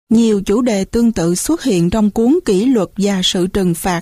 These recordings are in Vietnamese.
Nhiều chủ đề tương tự xuất hiện trong cuốn Kỷ luật và sự trừng phạt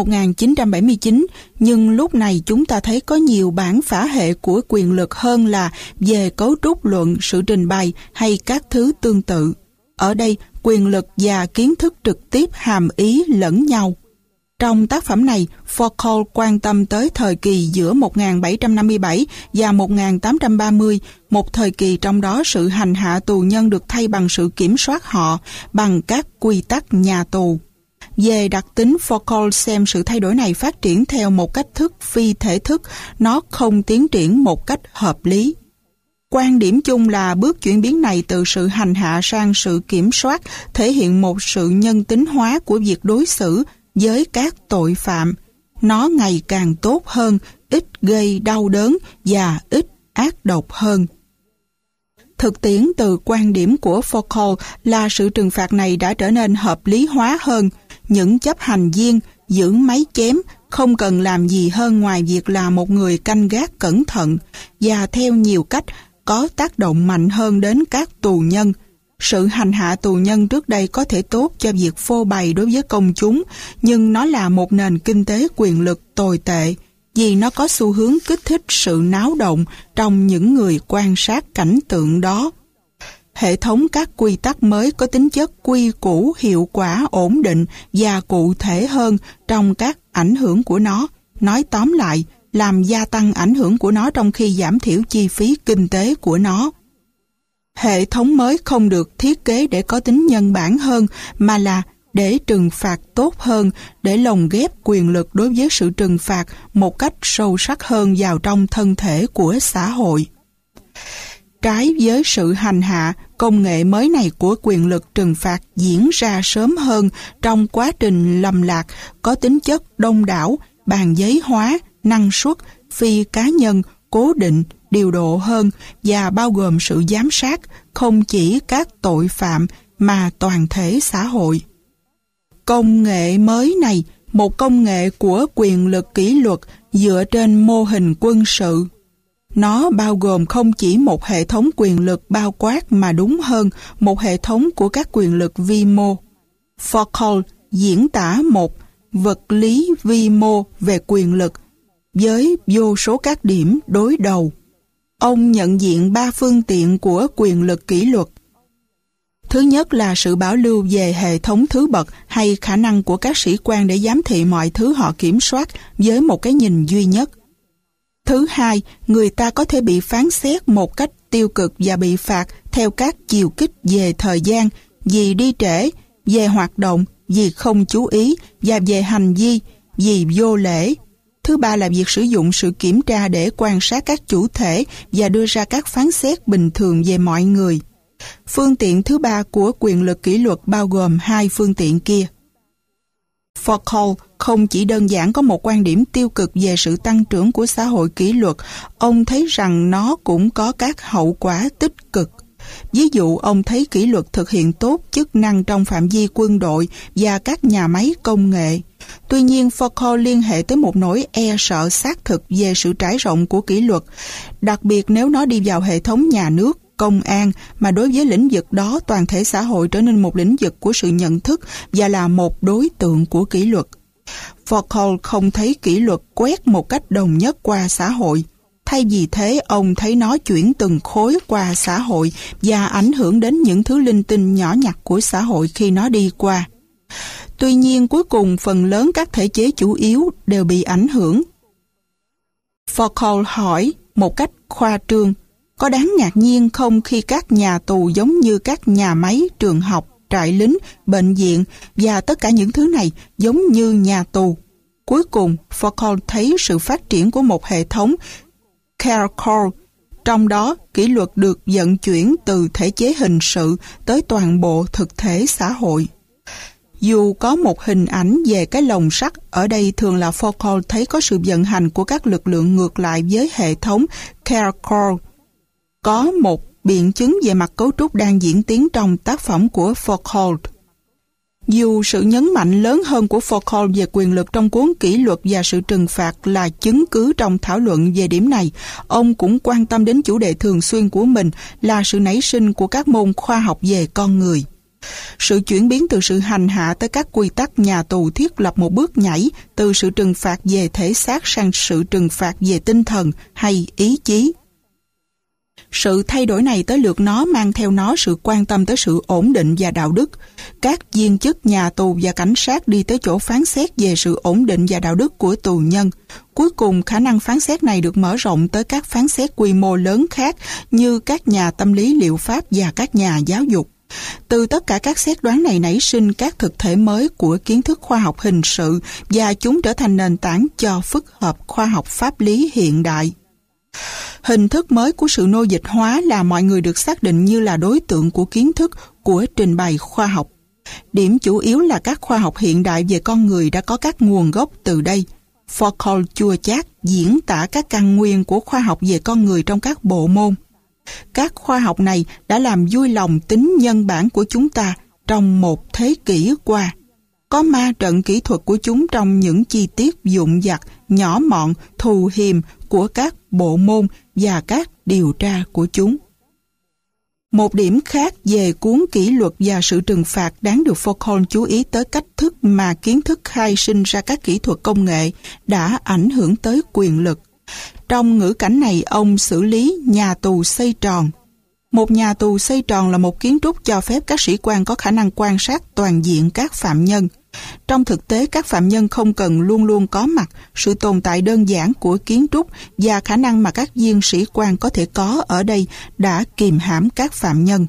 1979, nhưng lúc này chúng ta thấy có nhiều bản phả hệ của quyền lực hơn là về cấu trúc luận, sự trình bày hay các thứ tương tự. Ở đây, quyền lực và kiến thức trực tiếp hàm ý lẫn nhau. Trong tác phẩm này, Foucault quan tâm tới thời kỳ giữa 1757 và 1830, một thời kỳ trong đó sự hành hạ tù nhân được thay bằng sự kiểm soát họ bằng các quy tắc nhà tù. Về đặc tính, Foucault xem sự thay đổi này phát triển theo một cách thức phi thể thức, nó không tiến triển một cách hợp lý. Quan điểm chung là bước chuyển biến này từ sự hành hạ sang sự kiểm soát thể hiện một sự nhân tính hóa của việc đối xử với các tội phạm. Nó ngày càng tốt hơn, ít gây đau đớn và ít ác độc hơn. Thực tiễn từ quan điểm của Foucault là sự trừng phạt này đã trở nên hợp lý hóa hơn. Những chấp hành viên giữ máy chém không cần làm gì hơn ngoài việc là một người canh gác cẩn thận và theo nhiều cách có tác động mạnh hơn đến các tù nhân. Sự hành hạ tù nhân trước đây có thể tốt cho việc phô bày đối với công chúng, nhưng nó là một nền kinh tế quyền lực tồi tệ, vì nó có xu hướng kích thích sự náo động trong những người quan sát cảnh tượng đó. Hệ thống các quy tắc mới có tính chất quy củ, hiệu quả, ổn định và cụ thể hơn trong các ảnh hưởng của nó. Nói tóm lại, làm gia tăng ảnh hưởng của nó trong khi giảm thiểu chi phí kinh tế của nó. Hệ thống mới không được thiết kế để có tính nhân bản hơn, mà là để trừng phạt tốt hơn, để lồng ghép quyền lực đối với sự trừng phạt một cách sâu sắc hơn vào trong thân thể của xã hội. Trái với sự hành hạ, công nghệ mới này của quyền lực trừng phạt diễn ra sớm hơn trong quá trình lầm lạc, có tính chất đông đảo, bàn giấy hóa, năng suất, phi cá nhân, cố định, điều độ hơn và bao gồm sự giám sát không chỉ các tội phạm mà toàn thể xã hội. Công nghệ mới này, một công nghệ của quyền lực kỷ luật dựa trên mô hình quân sự. Nó bao gồm không chỉ một hệ thống quyền lực bao quát mà đúng hơn một hệ thống của các quyền lực vi mô. Foucault diễn tả một vật lý vi mô về quyền lực với vô số các điểm đối đầu. Ông nhận diện 3 phương tiện của quyền lực kỷ luật. Thứ nhất là sự bảo lưu về hệ thống thứ bậc hay khả năng của các sĩ quan để giám thị mọi thứ họ kiểm soát với một cái nhìn duy nhất. Thứ hai, người ta có thể bị phán xét một cách tiêu cực và bị phạt theo các chiều kích về thời gian, vì đi trễ, về hoạt động, vì không chú ý và về hành vi, vì vô lễ. Thứ ba là việc sử dụng sự kiểm tra để quan sát các chủ thể và đưa ra các phán xét bình thường về mọi người. Phương tiện thứ ba của quyền lực kỷ luật bao gồm 2 phương tiện kia. Foucault không chỉ đơn giản có một quan điểm tiêu cực về sự tăng trưởng của xã hội kỷ luật, ông thấy rằng nó cũng có các hậu quả tích cực. Ví dụ, ông thấy kỷ luật thực hiện tốt chức năng trong phạm vi quân đội và các nhà máy công nghệ. Tuy nhiên, Foucault liên hệ tới một nỗi e sợ xác thực về sự trải rộng của kỷ luật, đặc biệt nếu nó đi vào hệ thống nhà nước, công an, mà đối với lĩnh vực đó toàn thể xã hội trở nên một lĩnh vực của sự nhận thức và là một đối tượng của kỷ luật. Foucault không thấy kỷ luật quét một cách đồng nhất qua xã hội. Thay vì thế, ông thấy nó chuyển từng khối qua xã hội và ảnh hưởng đến những thứ linh tinh nhỏ nhặt của xã hội khi nó đi qua. Tuy nhiên, cuối cùng phần lớn các thể chế chủ yếu đều bị ảnh hưởng. Foucault hỏi một cách khoa trương, có đáng ngạc nhiên không khi các nhà tù giống như các nhà máy, trường học, trại lính, bệnh viện và tất cả những thứ này giống như nhà tù. Cuối cùng, Foucault thấy sự phát triển của một hệ thống Caracol, trong đó kỷ luật được vận chuyển từ thể chế hình sự tới toàn bộ thực thể xã hội. Dù có một hình ảnh về cái lồng sắt, ở đây thường là Foucault thấy có sự vận hành của các lực lượng ngược lại với hệ thống Caracol. Có một biện chứng về mặt cấu trúc đang diễn tiến trong tác phẩm của Foucault. Dù sự nhấn mạnh lớn hơn của Foucault về quyền lực trong cuốn Kỷ luật và sự trừng phạt là chứng cứ trong thảo luận về điểm này, ông cũng quan tâm đến chủ đề thường xuyên của mình là sự nảy sinh của các môn khoa học về con người. Sự chuyển biến từ sự hành hạ tới các quy tắc nhà tù thiết lập một bước nhảy từ sự trừng phạt về thể xác sang sự trừng phạt về tinh thần hay ý chí. Sự thay đổi này tới lượt nó mang theo nó sự quan tâm tới sự ổn định và đạo đức. Các viên chức nhà tù và cảnh sát đi tới chỗ phán xét về sự ổn định và đạo đức của tù nhân. Cuối cùng, khả năng phán xét này được mở rộng tới các phán xét quy mô lớn khác như các nhà tâm lý liệu pháp và các nhà giáo dục. Từ tất cả các xét đoán này nảy sinh các thực thể mới của kiến thức khoa học hình sự và chúng trở thành nền tảng cho phức hợp khoa học pháp lý hiện đại. Hình thức mới của sự nô dịch hóa là mọi người được xác định như là đối tượng của kiến thức, của trình bày khoa học. Điểm chủ yếu là các khoa học hiện đại về con người đã có các nguồn gốc từ đây. Foucault chua chát diễn tả các căn nguyên của khoa học về con người trong các bộ môn. Các khoa học này đã làm vui lòng tính nhân bản của chúng ta trong một thế kỷ qua. Có ma trận kỹ thuật của chúng trong những chi tiết vụn vặt, nhỏ mọn, thù hiềm của các bộ môn và các điều tra của chúng. Một điểm khác về cuốn Kỷ luật và sự trừng phạt đáng được Foucault chú ý tới cách thức mà kiến thức khai sinh ra các kỹ thuật công nghệ đã ảnh hưởng tới quyền lực. Trong ngữ cảnh này, ông xử lý nhà tù xoay tròn. Một nhà tù xoay tròn là một kiến trúc cho phép các sĩ quan có khả năng quan sát toàn diện các phạm nhân. Trong thực tế, các phạm nhân không cần luôn luôn có mặt. Sự tồn tại đơn giản của kiến trúc và khả năng mà các viên sĩ quan có thể có ở đây đã kìm hãm các phạm nhân.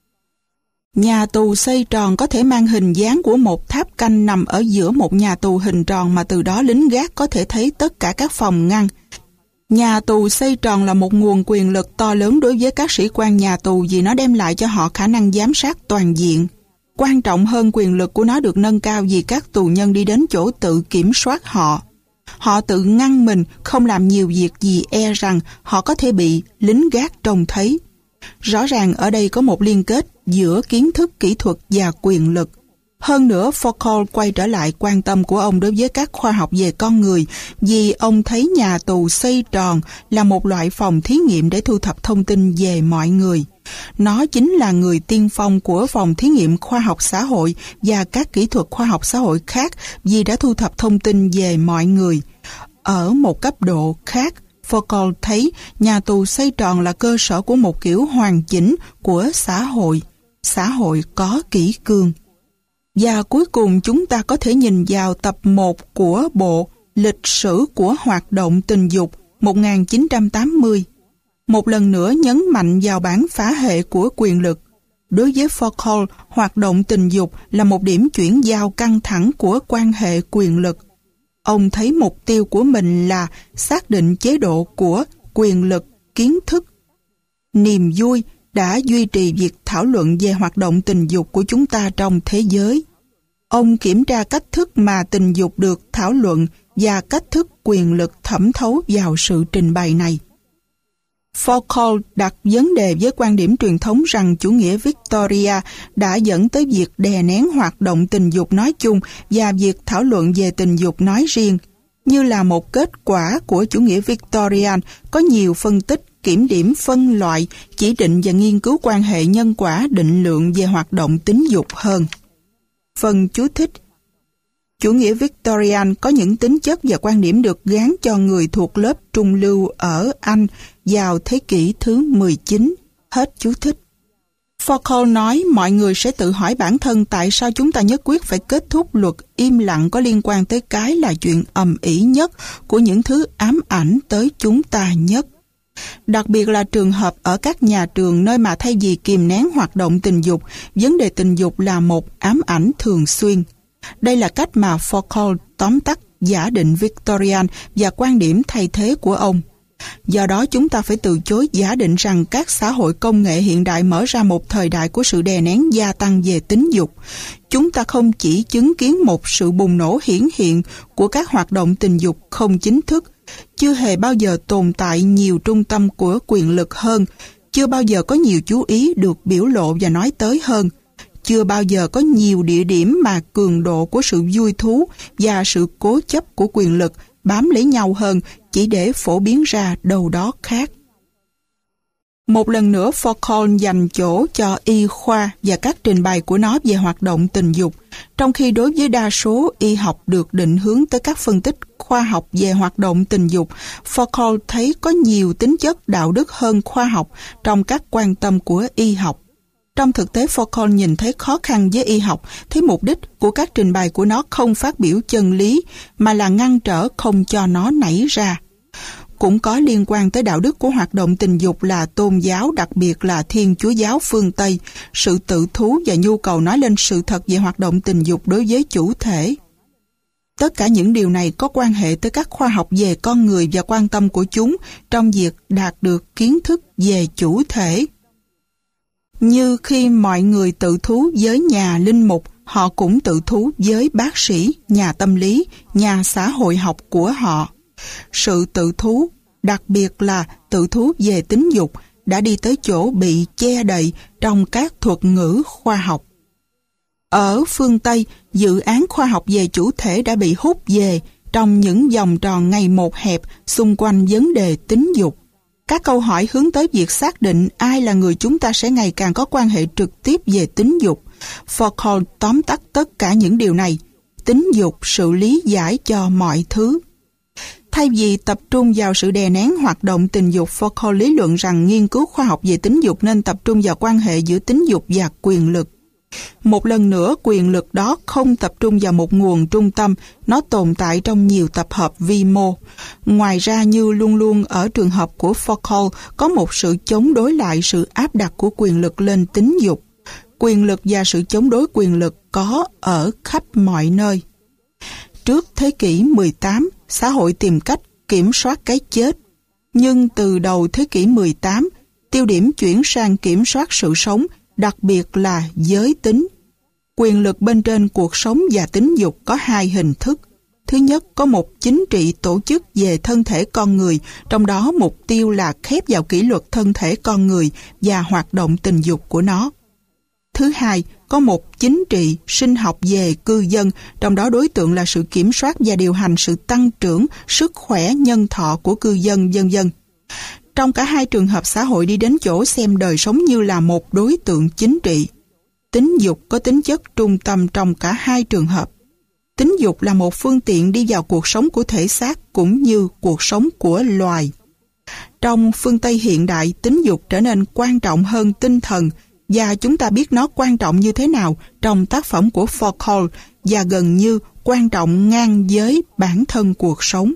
Nhà tù xoay tròn có thể mang hình dáng của một tháp canh nằm ở giữa một nhà tù hình tròn mà từ đó lính gác có thể thấy tất cả các phòng ngăn. Nhà tù xoay tròn là một nguồn quyền lực to lớn đối với các sĩ quan nhà tù vì nó đem lại cho họ khả năng giám sát toàn diện. Quan trọng hơn, quyền lực của nó được nâng cao vì các tù nhân đi đến chỗ tự kiểm soát họ. Họ tự ngăn mình, không làm nhiều việc vì e rằng họ có thể bị lính gác trông thấy. Rõ ràng ở đây có một liên kết giữa kiến thức kỹ thuật và quyền lực. Hơn nữa, Foucault quay trở lại quan tâm của ông đối với các khoa học về con người vì ông thấy nhà tù xoay tròn là một loại phòng thí nghiệm để thu thập thông tin về mọi người. Nó chính là người tiên phong của phòng thí nghiệm khoa học xã hội và các kỹ thuật khoa học xã hội khác vì đã thu thập thông tin về mọi người. Ở một cấp độ khác, Foucault thấy nhà tù xoay tròn là cơ sở của một kiểu hoàn chỉnh của xã hội có kỷ cương. Và cuối cùng chúng ta có thể nhìn vào tập 1 của bộ Lịch sử của hoạt động tình dục 1980. Một lần nữa nhấn mạnh vào bản phá hệ của quyền lực. Đối với Foucault, hoạt động tình dục là một điểm chuyển giao căng thẳng của quan hệ quyền lực. Ông thấy mục tiêu của mình là xác định chế độ của quyền lực, kiến thức. Niềm vui đã duy trì việc thảo luận về hoạt động tình dục của chúng ta trong thế giới. Ông kiểm tra cách thức mà tình dục được thảo luận và cách thức quyền lực thẩm thấu vào sự trình bày này. Foucault đặt vấn đề với quan điểm truyền thống rằng chủ nghĩa Victoria đã dẫn tới việc đè nén hoạt động tình dục nói chung và việc thảo luận về tình dục nói riêng. Như là một kết quả của chủ nghĩa Victorian, có nhiều phân tích, kiểm điểm, phân loại, chỉ định và nghiên cứu quan hệ nhân quả định lượng về hoạt động tính dục hơn. Phần chú thích: chủ nghĩa Victorian có những tính chất và quan điểm được gán cho người thuộc lớp trung lưu ở Anh vào thế kỷ thứ 19. Hết chú thích. Foucault nói mọi người sẽ tự hỏi bản thân tại sao chúng ta nhất quyết phải kết thúc luật im lặng có liên quan tới cái là chuyện ầm ĩ nhất của những thứ ám ảnh tới chúng ta nhất. Đặc biệt là trường hợp ở các nhà trường nơi mà thay vì kìm nén hoạt động tình dục, vấn đề tình dục là một ám ảnh thường xuyên. Đây là cách mà Foucault tóm tắt giả định Victorian và quan điểm thay thế của ông. Do đó chúng ta phải từ chối giả định rằng các xã hội công nghệ hiện đại mở ra một thời đại của sự đè nén gia tăng về tính dục. Chúng ta không chỉ chứng kiến một sự bùng nổ hiển hiện của các hoạt động tình dục không chính thức, chưa hề bao giờ tồn tại nhiều trung tâm của quyền lực hơn, chưa bao giờ có nhiều chú ý được biểu lộ và nói tới hơn, chưa bao giờ có nhiều địa điểm mà cường độ của sự vui thú và sự cố chấp của quyền lực bám lấy nhau hơn chỉ để phổ biến ra đâu đó khác. Một lần nữa, Foucault dành chỗ cho y khoa và các trình bày của nó về hoạt động tình dục, trong khi đối với đa số y học được định hướng tới các phân tích khoa học về hoạt động tình dục, Foucault thấy có nhiều tính chất đạo đức hơn khoa học trong các quan tâm của y học. Trong thực tế, Foucault nhìn thấy khó khăn với y học, thấy mục đích của các trình bày của nó không phát biểu chân lý, mà là ngăn trở không cho nó nảy ra. Cũng có liên quan tới đạo đức của hoạt động tình dục là tôn giáo, đặc biệt là Thiên Chúa giáo phương Tây, sự tự thú và nhu cầu nói lên sự thật về hoạt động tình dục đối với chủ thể. Tất cả những điều này có quan hệ tới các khoa học về con người và quan tâm của chúng trong việc đạt được kiến thức về chủ thể. Như khi mọi người tự thú với nhà linh mục, họ cũng tự thú với bác sĩ, nhà tâm lý, nhà xã hội học của họ. Sự tự thú, đặc biệt là tự thú về tính dục, đã đi tới chỗ bị che đậy trong các thuật ngữ khoa học. Ở phương Tây, dự án khoa học về chủ thể đã bị hút về trong những vòng tròn ngày một hẹp xung quanh vấn đề tính dục. Các câu hỏi hướng tới việc xác định ai là người chúng ta sẽ ngày càng có quan hệ trực tiếp về tính dục. Foucault tóm tắt tất cả những điều này. Tính dục, sự lý giải cho mọi thứ. Thay vì tập trung vào sự đè nén hoạt động tình dục, Foucault lý luận rằng nghiên cứu khoa học về tính dục nên tập trung vào quan hệ giữa tính dục và quyền lực. Một lần nữa, quyền lực đó không tập trung vào một nguồn trung tâm, nó tồn tại trong nhiều tập hợp vi mô. Ngoài ra, như luôn luôn ở trường hợp của Foucault, có một sự chống đối lại sự áp đặt của quyền lực lên tính dục. Quyền lực và sự chống đối quyền lực có ở khắp mọi nơi. Trước thế kỷ 18, xã hội tìm cách kiểm soát cái chết. Nhưng từ đầu thế kỷ 18, tiêu điểm chuyển sang kiểm soát sự sống, đặc biệt là giới tính. Quyền lực bên trên cuộc sống và tính dục có hai hình thức. Thứ nhất, có một chính trị tổ chức về thân thể con người, trong đó mục tiêu là khép vào kỷ luật thân thể con người và hoạt động tình dục của nó. Thứ hai, có một chính trị sinh học về cư dân, trong đó đối tượng là sự kiểm soát và điều hành sự tăng trưởng, sức khỏe, nhân thọ của cư dân, vân vân. Trong cả hai trường hợp, xã hội đi đến chỗ xem đời sống như là một đối tượng chính trị. Tính dục có tính chất trung tâm trong cả hai trường hợp. Tính dục là một phương tiện đi vào cuộc sống của thể xác cũng như cuộc sống của loài. Trong phương Tây hiện đại, tính dục trở nên quan trọng hơn tinh thần, và chúng ta biết nó quan trọng như thế nào trong tác phẩm của Foucault và gần như quan trọng ngang với bản thân cuộc sống.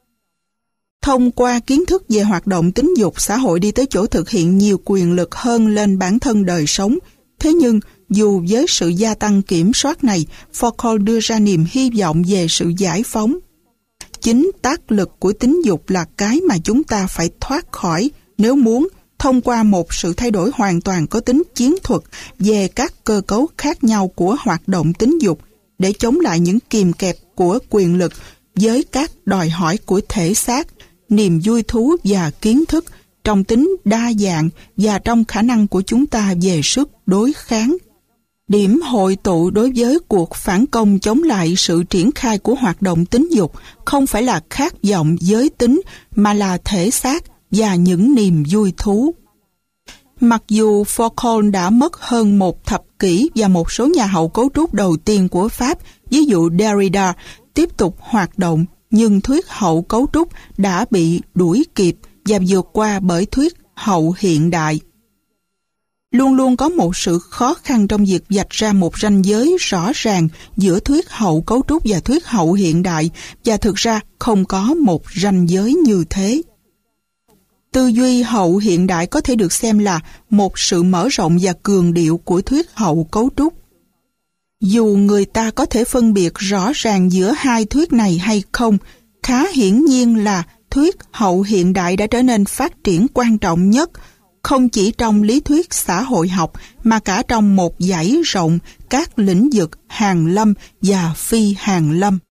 Thông qua kiến thức về hoạt động tính dục, xã hội đi tới chỗ thực hiện nhiều quyền lực hơn lên bản thân đời sống. Thế nhưng, dù với sự gia tăng kiểm soát này, Foucault đưa ra niềm hy vọng về sự giải phóng. Chính tác lực của tính dục là cái mà chúng ta phải thoát khỏi nếu muốn, thông qua một sự thay đổi hoàn toàn có tính chiến thuật về các cơ cấu khác nhau của hoạt động tính dục, để chống lại những kìm kẹp của quyền lực với các đòi hỏi của thể xác, niềm vui thú và kiến thức, trong tính đa dạng và trong khả năng của chúng ta về sức đối kháng. Điểm hội tụ đối với cuộc phản công chống lại sự triển khai của hoạt động tính dục không phải là khát vọng giới tính mà là thể xác và những niềm vui thú. Mặc dù Foucault đã mất hơn một thập kỷ và một số nhà hậu cấu trúc đầu tiên của Pháp, ví dụ Derrida, tiếp tục hoạt động, nhưng thuyết hậu cấu trúc đã bị đuổi kịp và vượt qua bởi thuyết hậu hiện đại. Luôn luôn có một sự khó khăn trong việc vạch ra một ranh giới rõ ràng giữa thuyết hậu cấu trúc và thuyết hậu hiện đại, và thực ra không có một ranh giới như thế. Tư duy hậu hiện đại có thể được xem là một sự mở rộng và cường điệu của thuyết hậu cấu trúc. Dù người ta có thể phân biệt rõ ràng giữa hai thuyết này hay không, khá hiển nhiên là thuyết hậu hiện đại đã trở nên phát triển quan trọng nhất, không chỉ trong lý thuyết xã hội học mà cả trong một dãy rộng các lĩnh vực hàn lâm và phi hàn lâm.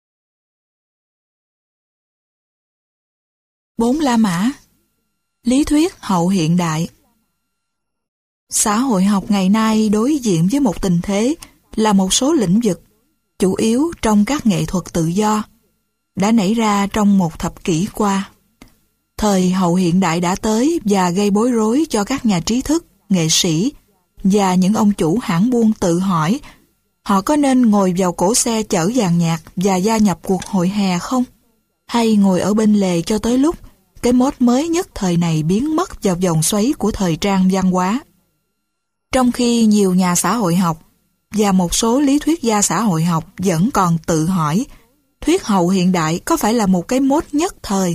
4 La Mã. Lý thuyết hậu hiện đại. Xã hội học ngày nay đối diện với một tình thế là một số lĩnh vực, chủ yếu trong các nghệ thuật tự do, đã nảy ra trong một thập kỷ qua. Thời hậu hiện đại đã tới và gây bối rối cho các nhà trí thức, nghệ sĩ và những ông chủ hãng buôn tự hỏi họ có nên ngồi vào cỗ xe chở dàn nhạc và gia nhập cuộc hội hè không? Hay ngồi ở bên lề cho tới lúc cái mốt mới nhất thời này biến mất vào vòng xoáy của thời trang văn hóa. Trong khi nhiều nhà xã hội học và một số lý thuyết gia xã hội học vẫn còn tự hỏi thuyết hậu hiện đại có phải là một cái mốt nhất thời,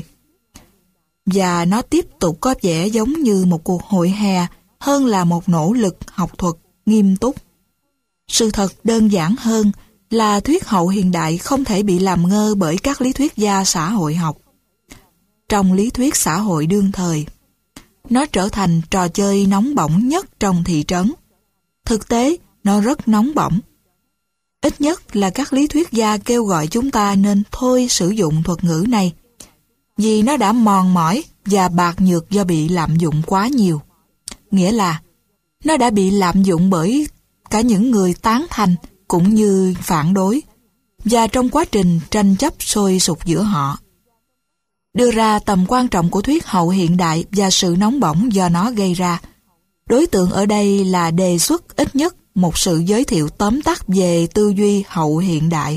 và nó tiếp tục có vẻ giống như một cuộc hội hè hơn là một nỗ lực học thuật nghiêm túc. Sự thật đơn giản hơn là thuyết hậu hiện đại không thể bị làm ngơ bởi các lý thuyết gia xã hội học. Trong lý thuyết xã hội đương thời, nó trở thành trò chơi nóng bỏng nhất trong thị trấn. Thực tế, nó rất nóng bỏng. Ít nhất là các lý thuyết gia kêu gọi chúng ta nên thôi sử dụng thuật ngữ này, vì nó đã mòn mỏi và bạc nhược do bị lạm dụng quá nhiều. Nghĩa là, nó đã bị lạm dụng bởi cả những người tán thành cũng như phản đối, và trong quá trình tranh chấp sôi sục giữa họ. Đưa ra tầm quan trọng của thuyết hậu hiện đại và sự nóng bỏng do nó gây ra, đối tượng ở đây là đề xuất ít nhất một sự giới thiệu tóm tắt về tư duy hậu hiện đại.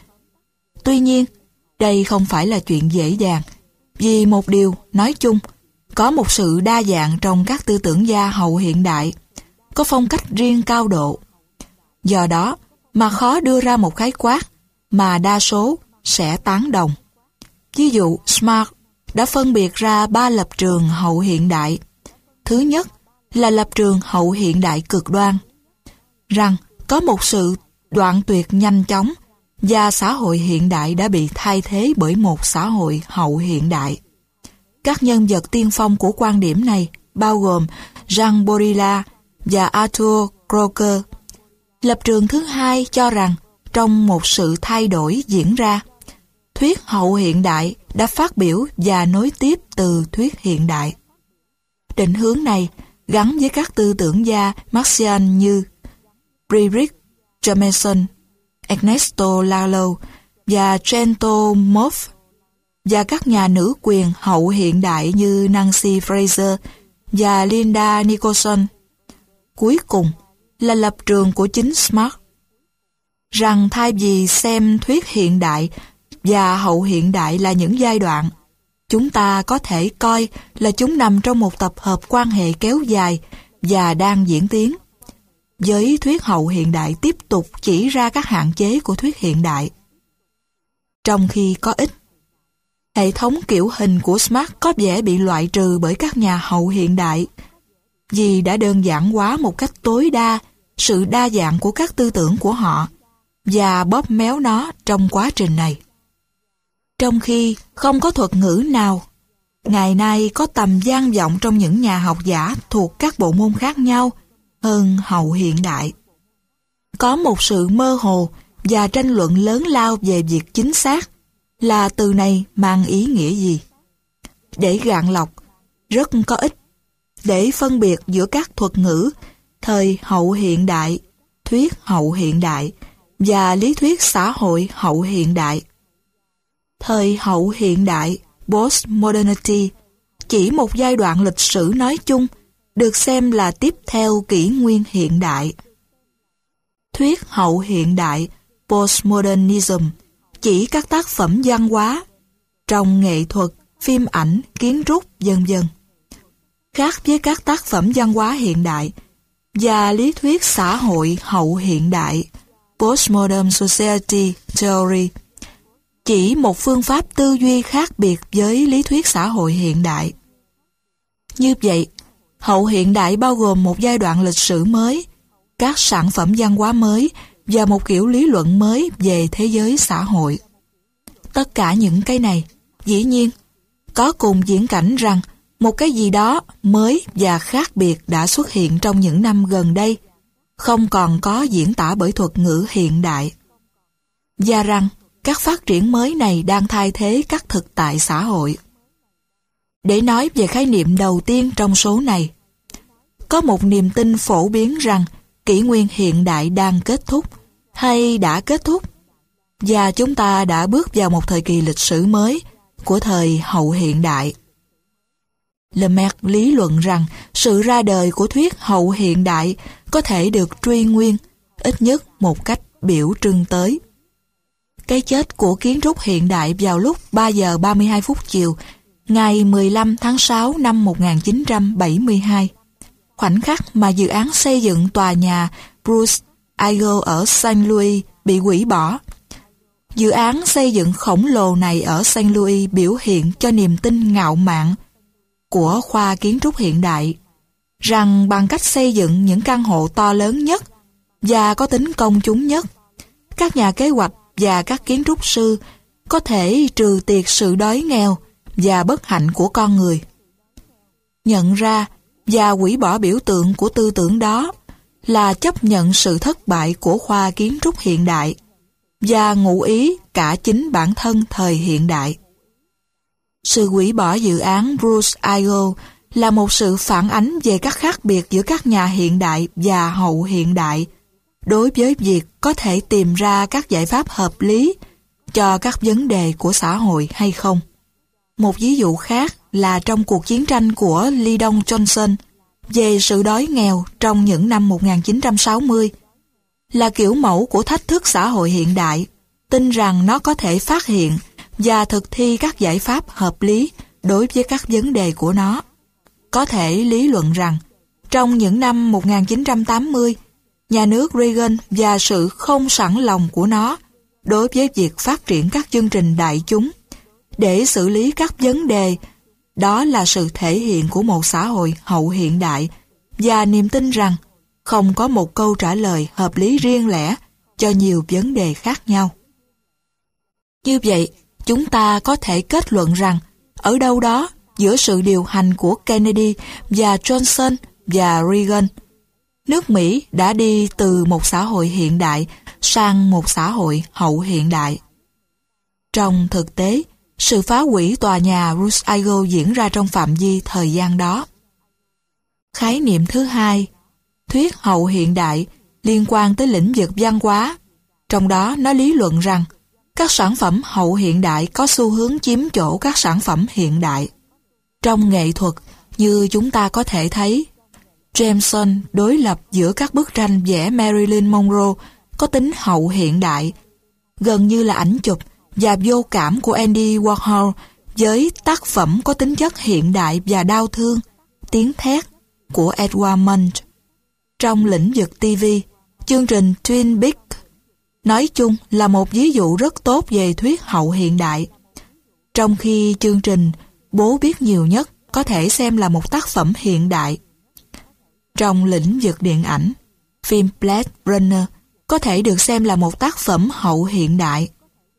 Tuy nhiên, đây không phải là chuyện dễ dàng, vì một điều nói chung, có một sự đa dạng trong các tư tưởng gia hậu hiện đại, có phong cách riêng cao độ. Do đó mà khó đưa ra một khái quát mà đa số sẽ tán đồng. Ví dụ, Smart đã phân biệt ra 3 lập trường hậu hiện đại. Thứ nhất là lập trường hậu hiện đại cực đoan, rằng có một sự đoạn tuyệt nhanh chóng và xã hội hiện đại đã bị thay thế bởi một xã hội hậu hiện đại. Các nhân vật tiên phong của quan điểm này bao gồm Jean Baudrillard và Arthur Croker. Lập trường thứ hai cho rằng trong một sự thay đổi diễn ra, thuyết hậu hiện đại đã phát biểu và nối tiếp từ thuyết hiện đại. Định hướng này gắn với các tư tưởng gia Marxian như Friedrich Jameson, Ernesto Lalo và Trento Moff, và các nhà nữ quyền hậu hiện đại như Nancy Fraser và Linda Nicholson. Cuối cùng là lập trường của chính Smart, rằng thay vì xem thuyết hiện đại và hậu hiện đại là những giai đoạn, chúng ta có thể coi là chúng nằm trong một tập hợp quan hệ kéo dài và đang diễn tiến. Với thuyết hậu hiện đại tiếp tục chỉ ra các hạn chế của thuyết hiện đại. Trong khi có ích, hệ thống kiểu hình của Smart có vẻ bị loại trừ bởi các nhà hậu hiện đại, vì đã đơn giản hóa một cách tối đa sự đa dạng của các tư tưởng của họ và bóp méo nó trong quá trình này. Trong khi không có thuật ngữ nào ngày nay có tầm vang vọng trong những nhà học giả thuộc các bộ môn khác nhau hơn hậu hiện đại. Có một sự mơ hồ và tranh luận lớn lao về việc chính xác là từ này mang ý nghĩa gì. Để gạn lọc, rất có ích để phân biệt giữa các thuật ngữ thời hậu hiện đại, thuyết hậu hiện đại và lý thuyết xã hội hậu hiện đại. Thời hậu hiện đại, postmodernity, chỉ một giai đoạn lịch sử nói chung, được xem là tiếp theo kỷ nguyên hiện đại. Thuyết hậu hiện đại, postmodernism, chỉ các tác phẩm văn hóa, trong nghệ thuật, phim ảnh, kiến trúc, vân vân. Khác với các tác phẩm văn hóa hiện đại, và lý thuyết xã hội hậu hiện đại, postmodern society theory, chỉ một phương pháp tư duy khác biệt với lý thuyết xã hội hiện đại. Như vậy, hậu hiện đại bao gồm một giai đoạn lịch sử mới, các sản phẩm văn hóa mới và một kiểu lý luận mới về thế giới xã hội. Tất cả những cái này, dĩ nhiên, có cùng diễn cảnh rằng một cái gì đó mới và khác biệt đã xuất hiện trong những năm gần đây, không còn có diễn tả bởi thuật ngữ hiện đại. Và rằng các phát triển mới này đang thay thế các thực tại xã hội. Để nói về khái niệm đầu tiên trong số này, có một niềm tin phổ biến rằng kỷ nguyên hiện đại đang kết thúc hay đã kết thúc, và chúng ta đã bước vào một thời kỳ lịch sử mới của thời hậu hiện đại. Lemaitre lý luận rằng sự ra đời của thuyết hậu hiện đại có thể được truy nguyên, ít nhất một cách biểu trưng tới. Cái chết của kiến trúc hiện đại vào lúc 3 giờ 32 phút chiều, ngày 15 tháng 6 năm 1972. Khoảnh khắc mà dự án xây dựng tòa nhà Bruce Eagle ở St. Louis bị hủy bỏ. Dự án xây dựng khổng lồ này ở St. Louis biểu hiện cho niềm tin ngạo mạn của khoa kiến trúc hiện đại, rằng bằng cách xây dựng những căn hộ to lớn nhất và có tính công chúng nhất, các nhà kế hoạch và các kiến trúc sư có thể trừ tiệt sự đói nghèo và bất hạnh của con người. Nhận ra và hủy bỏ biểu tượng của tư tưởng đó là chấp nhận sự thất bại của khoa kiến trúc hiện đại và ngụ ý cả chính bản thân thời hiện đại. Sự hủy bỏ dự án Bruce Eagle là một sự phản ánh về các khác biệt giữa các nhà hiện đại và hậu hiện đại đối với việc có thể tìm ra các giải pháp hợp lý cho các vấn đề của xã hội hay không. Một ví dụ khác là trong cuộc chiến tranh của Lyndon Johnson về sự đói nghèo trong những năm 1960, là kiểu mẫu của thách thức xã hội hiện đại, tin rằng nó có thể phát hiện và thực thi các giải pháp hợp lý đối với các vấn đề của nó. Có thể lý luận rằng, trong những năm 1980, nhà nước Reagan và sự không sẵn lòng của nó đối với việc phát triển các chương trình đại chúng để xử lý các vấn đề, đó là sự thể hiện của một xã hội hậu hiện đại và niềm tin rằng không có một câu trả lời hợp lý riêng lẻ cho nhiều vấn đề khác nhau. Như vậy, chúng ta có thể kết luận rằng ở đâu đó giữa sự điều hành của Kennedy và Johnson và Reagan, nước Mỹ đã đi từ một xã hội hiện đại sang một xã hội hậu hiện đại. Trong thực tế, sự phá hủy tòa nhà Bruce Eagle diễn ra trong phạm vi thời gian đó. Khái niệm thứ hai, thuyết hậu hiện đại, liên quan tới lĩnh vực văn hóa. Trong đó nó lý luận rằng các sản phẩm hậu hiện đại có xu hướng chiếm chỗ các sản phẩm hiện đại. Trong nghệ thuật, như chúng ta có thể thấy, Jameson đối lập giữa các bức tranh vẽ Marilyn Monroe có tính hậu hiện đại, gần như là ảnh chụp và vô cảm của Andy Warhol với tác phẩm có tính chất hiện đại và đau thương, tiếng thét của Edvard Munch. Trong lĩnh vực TV, chương trình Twin Peaks nói chung là một ví dụ rất tốt về thuyết hậu hiện đại, trong khi chương trình Bố biết nhiều nhất có thể xem là một tác phẩm hiện đại. Trong lĩnh vực điện ảnh, phim Blade Runner có thể được xem là một tác phẩm hậu hiện đại.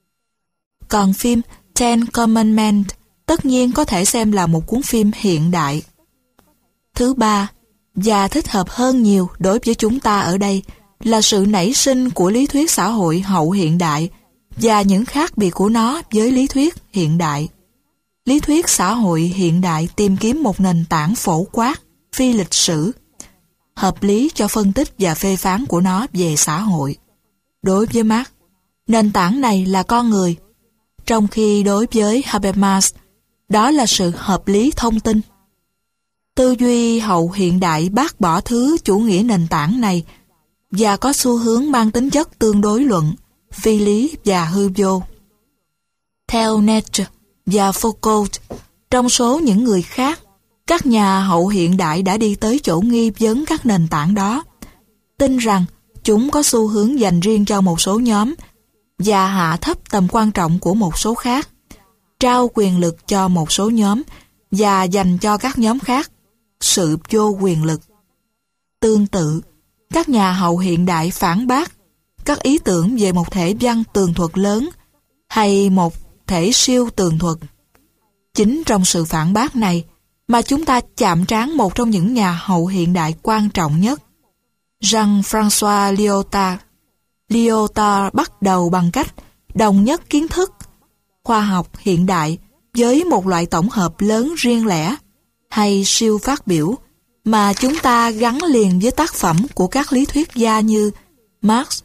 Còn phim Ten Commandments tất nhiên có thể xem là một cuốn phim hiện đại. Thứ ba, và thích hợp hơn nhiều đối với chúng ta ở đây, là sự nảy sinh của lý thuyết xã hội hậu hiện đại và những khác biệt của nó với lý thuyết hiện đại. Lý thuyết xã hội hiện đại tìm kiếm một nền tảng phổ quát, phi lịch sử, hợp lý cho phân tích và phê phán của nó về xã hội. Đối với Marx, nền tảng này là con người, trong khi đối với Habermas, đó là sự hợp lý thông tin. Tư duy hậu hiện đại bác bỏ thứ chủ nghĩa nền tảng này và có xu hướng mang tính chất tương đối luận, phi lý và hư vô. Theo Nietzsche và Foucault, trong số những người khác, các nhà hậu hiện đại đã đi tới chỗ nghi vấn các nền tảng đó, tin rằng chúng có xu hướng dành riêng cho một số nhóm và hạ thấp tầm quan trọng của một số khác, trao quyền lực cho một số nhóm và dành cho các nhóm khác sự vô quyền lực. Tương tự, các nhà hậu hiện đại phản bác các ý tưởng về một thể văn tường thuật lớn hay một thể siêu tường thuật. Chính trong sự phản bác này mà chúng ta chạm trán một trong những nhà hậu hiện đại quan trọng nhất, Jean-François Lyotard. Lyotard bắt đầu bằng cách đồng nhất kiến thức khoa học hiện đại với một loại tổng hợp lớn riêng lẻ hay siêu phát biểu mà chúng ta gắn liền với tác phẩm của các lý thuyết gia như Marx,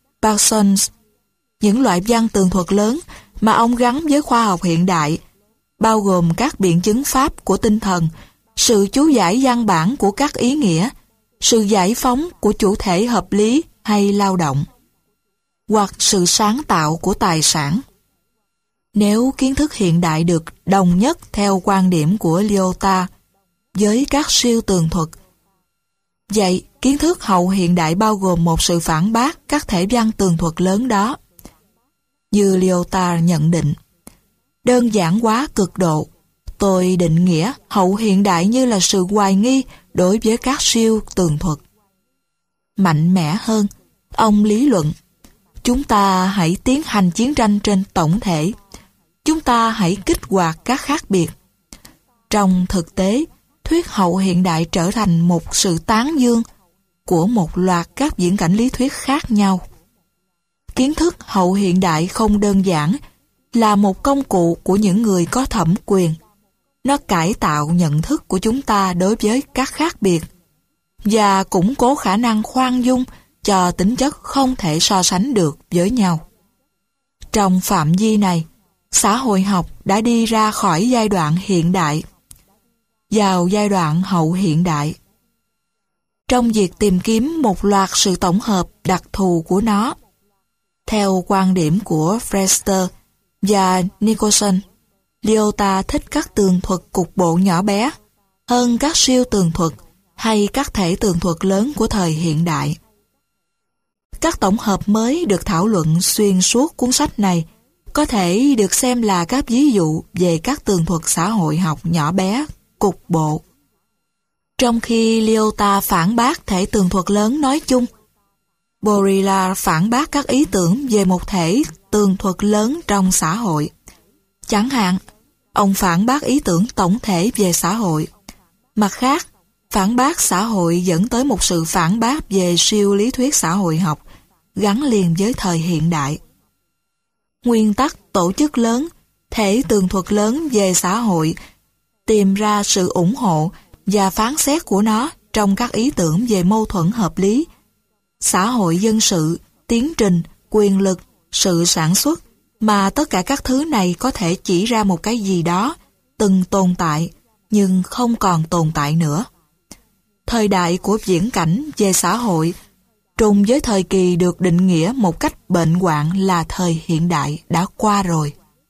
Parsons. Những loại văn tường thuật lớn mà ông gắn với khoa học hiện đại bao gồm các biện chứng pháp của tinh thần, sự chú giải văn bản của các ý nghĩa, sự giải phóng của chủ thể hợp lý hay lao động, hoặc sự sáng tạo của tài sản. Nếu kiến thức hiện đại được đồng nhất theo quan điểm của Lyotard với các siêu tường thuật, vậy kiến thức hậu hiện đại bao gồm một sự phản bác các thể văn tường thuật lớn đó. Như Lyotard nhận định, đơn giản hóa cực độ, tôi định nghĩa hậu hiện đại như là sự hoài nghi đối với các siêu tường thuật. Mạnh mẽ hơn, ông lý luận, chúng ta hãy tiến hành chiến tranh trên tổng thể. Chúng ta hãy kích hoạt các khác biệt. Trong thực tế, thuyết hậu hiện đại trở thành một sự tán dương của một loạt các viễn cảnh lý thuyết khác nhau. Kiến thức hậu hiện đại không đơn giản là một công cụ của những người có thẩm quyền. Nó cải tạo nhận thức của chúng ta đối với các khác biệt và củng cố khả năng khoan dung cho tính chất không thể so sánh được với nhau. Trong phạm vi này, xã hội học đã đi ra khỏi giai đoạn hiện đại, vào giai đoạn hậu hiện đại. Trong việc tìm kiếm một loạt sự tổng hợp đặc thù của nó, theo quan điểm của Frester và Nicholson, Lyotard thích các tường thuật cục bộ nhỏ bé hơn các siêu tường thuật hay các thể tường thuật lớn của thời hiện đại. Các tổng hợp mới được thảo luận xuyên suốt cuốn sách này có thể được xem là các ví dụ về các tường thuật xã hội học nhỏ bé, cục bộ. Trong khi Lyotard phản bác thể tường thuật lớn nói chung, Baudrillard phản bác các ý tưởng về một thể tường thuật lớn trong xã hội. Chẳng hạn, ông phản bác ý tưởng tổng thể về xã hội. Mặt khác, phản bác xã hội dẫn tới một sự phản bác về siêu lý thuyết xã hội học gắn liền với thời hiện đại. Nguyên tắc tổ chức lớn, thể tường thuật lớn về xã hội tìm ra sự ủng hộ và phán xét của nó trong các ý tưởng về mâu thuẫn hợp lý, xã hội dân sự, tiến trình, quyền lực, sự sản xuất, mà tất cả các thứ này có thể chỉ ra một cái gì đó từng tồn tại nhưng không còn tồn tại nữa. Thời đại của viễn cảnh về xã hội trùng với thời kỳ được định nghĩa một cách bệnh hoạn là thời hiện đại đã qua rồi.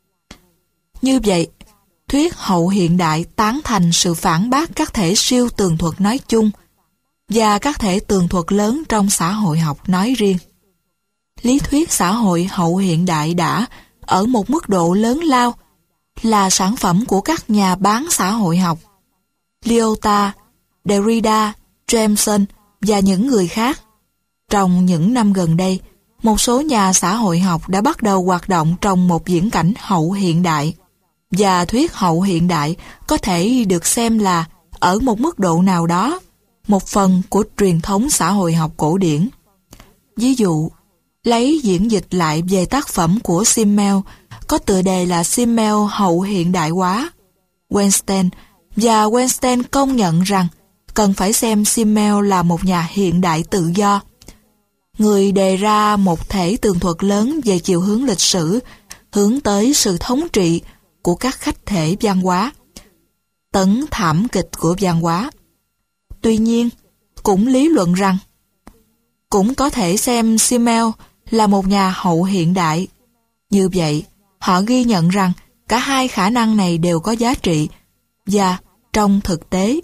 Như vậy, thuyết hậu hiện đại tán thành sự phản bác các thể siêu tường thuật nói chung và các thể tường thuật lớn trong xã hội học nói riêng. Lý thuyết xã hội hậu hiện đại đã, ở một mức độ lớn lao, là sản phẩm của các nhà bán xã hội học, Lyotard, Derrida, Jameson và những người khác. Trong những năm gần đây, một số nhà xã hội học đã bắt đầu hoạt động trong một viễn cảnh hậu hiện đại, và thuyết hậu hiện đại có thể được xem là, ở một mức độ nào đó, một phần của truyền thống xã hội học cổ điển. Ví dụ, lấy diễn dịch lại về tác phẩm của Simmel có tựa đề là Simmel hậu hiện đại hóa, Weinstein, và Weinstein công nhận rằng cần phải xem Simmel là một nhà hiện đại tự do. Người đề ra một thể tường thuật lớn về chiều hướng lịch sử, hướng tới sự thống trị của các khách thể văn hóa, tấn thảm kịch của văn hóa. Tuy nhiên, cũng lý luận rằng cũng có thể xem Simmel là một nhà hậu hiện đại. Như vậy, họ ghi nhận rằng cả hai khả năng này đều có giá trị, và trong thực tế,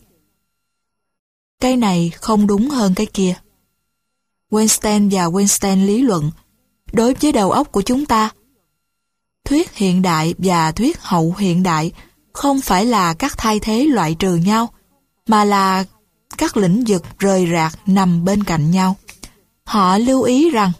cái này không đúng hơn cái kia. Weinstein và Weinstein lý luận, đối với đầu óc của chúng ta, thuyết hiện đại và thuyết hậu hiện đại không phải là các thay thế loại trừ nhau, mà là các lĩnh vực rời rạc nằm bên cạnh nhau. Họ lưu ý rằng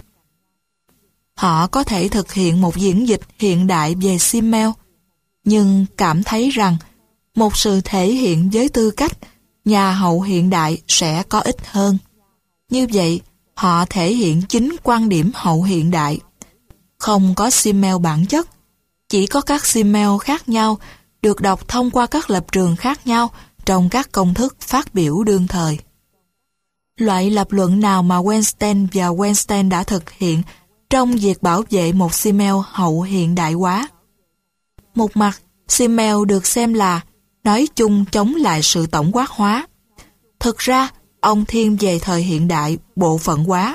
họ có thể thực hiện một diễn dịch hiện đại về Simmel, nhưng cảm thấy rằng một sự thể hiện với tư cách nhà hậu hiện đại sẽ có ích hơn. Như vậy, họ thể hiện chính quan điểm hậu hiện đại. Không có Simmel bản chất, chỉ có các Simmel khác nhau được đọc thông qua các lập trường khác nhau trong các công thức phát biểu đương thời. Loại lập luận nào mà Weinstein và Weinstein đã thực hiện trong việc bảo vệ một Simmel hậu hiện đại hóa? Một mặt, Simmel được xem là nói chung chống lại sự tổng quát hóa. Thực ra, ông thiên về thời hiện đại bộ phận hóa.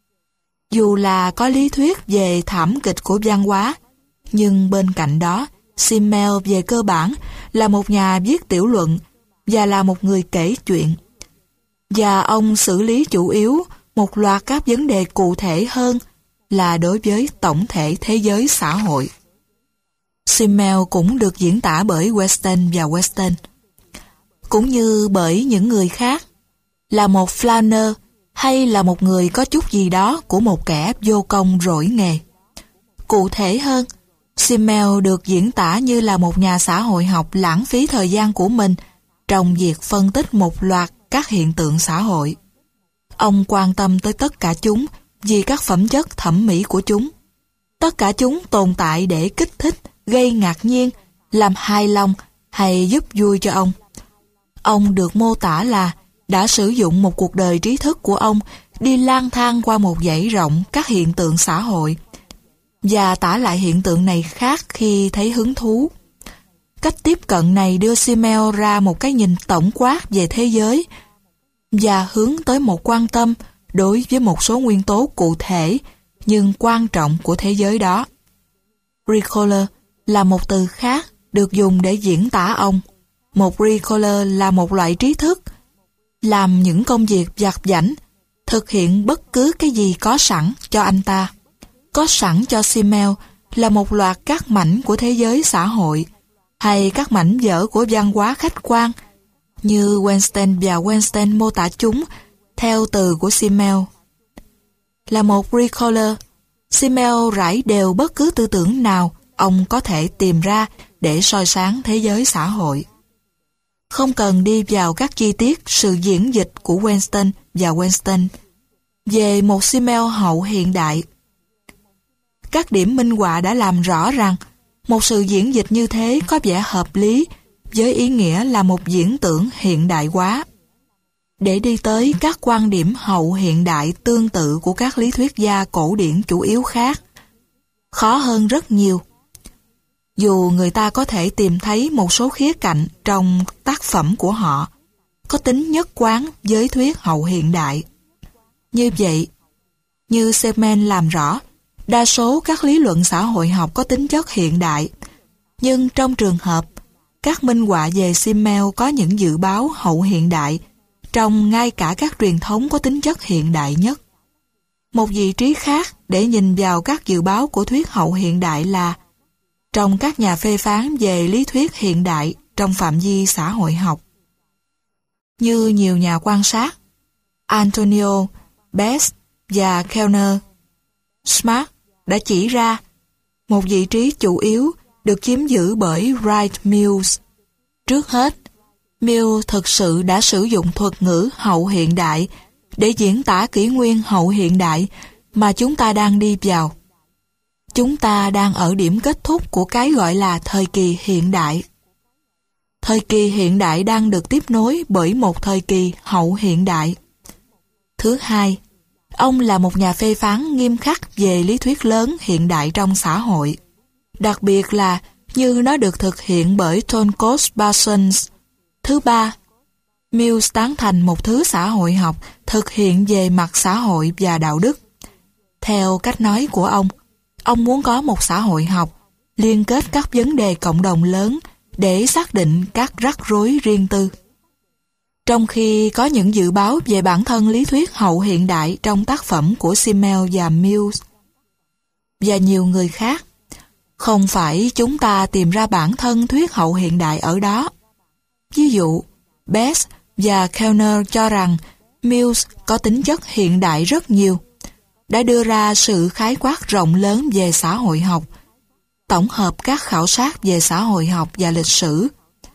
Dù là có lý thuyết về thảm kịch của văn hóa, nhưng bên cạnh đó, Simmel về cơ bản là một nhà viết tiểu luận và là một người kể chuyện. Và ông xử lý chủ yếu một loạt các vấn đề cụ thể hơn là đối với tổng thể thế giới xã hội. Simmel cũng được diễn tả bởi Weston và Weston, cũng như bởi những người khác, là một Flanner hay là một người có chút gì đó của một kẻ vô công rỗi nghề. Cụ thể hơn, Simmel được diễn tả như là một nhà xã hội học lãng phí thời gian của mình trong việc phân tích một loạt các hiện tượng xã hội. Ông quan tâm tới tất cả chúng vì các phẩm chất thẩm mỹ của chúng. Tất cả chúng tồn tại để kích thích, gây ngạc nhiên, làm hài lòng hay giúp vui cho ông. Ông được mô tả là đã sử dụng một cuộc đời trí thức của ông đi lang thang qua một dãy rộng các hiện tượng xã hội và tả lại hiện tượng này khác khi thấy hứng thú. Cách tiếp cận này đưa Simmel ra một cái nhìn tổng quát về thế giới và hướng tới một quan tâm đối với một số nguyên tố cụ thể nhưng quan trọng của thế giới đó. Bricolaer là một từ khác được dùng để diễn tả ông. Một bricolaer là một loại trí thức, làm những công việc vặt vãnh, thực hiện bất cứ cái gì có sẵn cho anh ta. Có sẵn cho Simmel là một loạt các mảnh của thế giới xã hội hay các mảnh vỡ của văn hóa khách quan, như Weinstein và Weinstein mô tả chúng theo từ của Simmel. Là một bricolaer, Simmel rải đều bất cứ tư tưởng nào ông có thể tìm ra để soi sáng thế giới xã hội. Không cần đi vào các chi tiết sự diễn dịch của Weinstein và Weinstein về một Simmel hậu hiện đại. Các điểm minh họa đã làm rõ rằng một sự diễn dịch như thế có vẻ hợp lý với ý nghĩa là một diễn tưởng hiện đại hóa. Để đi tới các quan điểm hậu hiện đại tương tự của các lý thuyết gia cổ điển chủ yếu khác, khó hơn rất nhiều. Dù người ta có thể tìm thấy một số khía cạnh trong tác phẩm của họ có tính nhất quán với thuyết hậu hiện đại. Như vậy, như Semen làm rõ, đa số các lý luận xã hội học có tính chất hiện đại, nhưng trong trường hợp, các minh họa về Simmel có những dự báo hậu hiện đại trong ngay cả các truyền thống có tính chất hiện đại nhất. Một vị trí khác để nhìn vào các dự báo của thuyết hậu hiện đại là trong các nhà phê phán về lý thuyết hiện đại trong phạm vi xã hội học. Như nhiều nhà quan sát, Antonio, Bess và Kellner, Smart đã chỉ ra, một vị trí chủ yếu được chiếm giữ bởi Wright Mills. Trước hết, Mills thực sự đã sử dụng thuật ngữ hậu hiện đại để diễn tả kỷ nguyên hậu hiện đại mà chúng ta đang đi vào. Chúng ta đang ở điểm kết thúc của cái gọi là thời kỳ hiện đại. Thời kỳ hiện đại đang được tiếp nối bởi một thời kỳ hậu hiện đại. Thứ hai, ông là một nhà phê phán nghiêm khắc về lý thuyết lớn hiện đại trong xã hội, đặc biệt là như nó được thực hiện bởi Tonkosz Parsons. Thứ ba, Mills tán thành một thứ xã hội học thực hiện về mặt xã hội và đạo đức. Theo cách nói của ông muốn có một xã hội học liên kết các vấn đề cộng đồng lớn để xác định các rắc rối riêng tư. Trong khi có những dự báo về bản thân lý thuyết hậu hiện đại trong tác phẩm của Simmel và Mills và nhiều người khác, không phải chúng ta tìm ra bản thân thuyết hậu hiện đại ở đó. Ví dụ, Bess và Kellner cho rằng Mills có tính chất hiện đại rất nhiều, đã đưa ra sự khái quát rộng lớn về xã hội học, tổng hợp các khảo sát về xã hội học và lịch sử,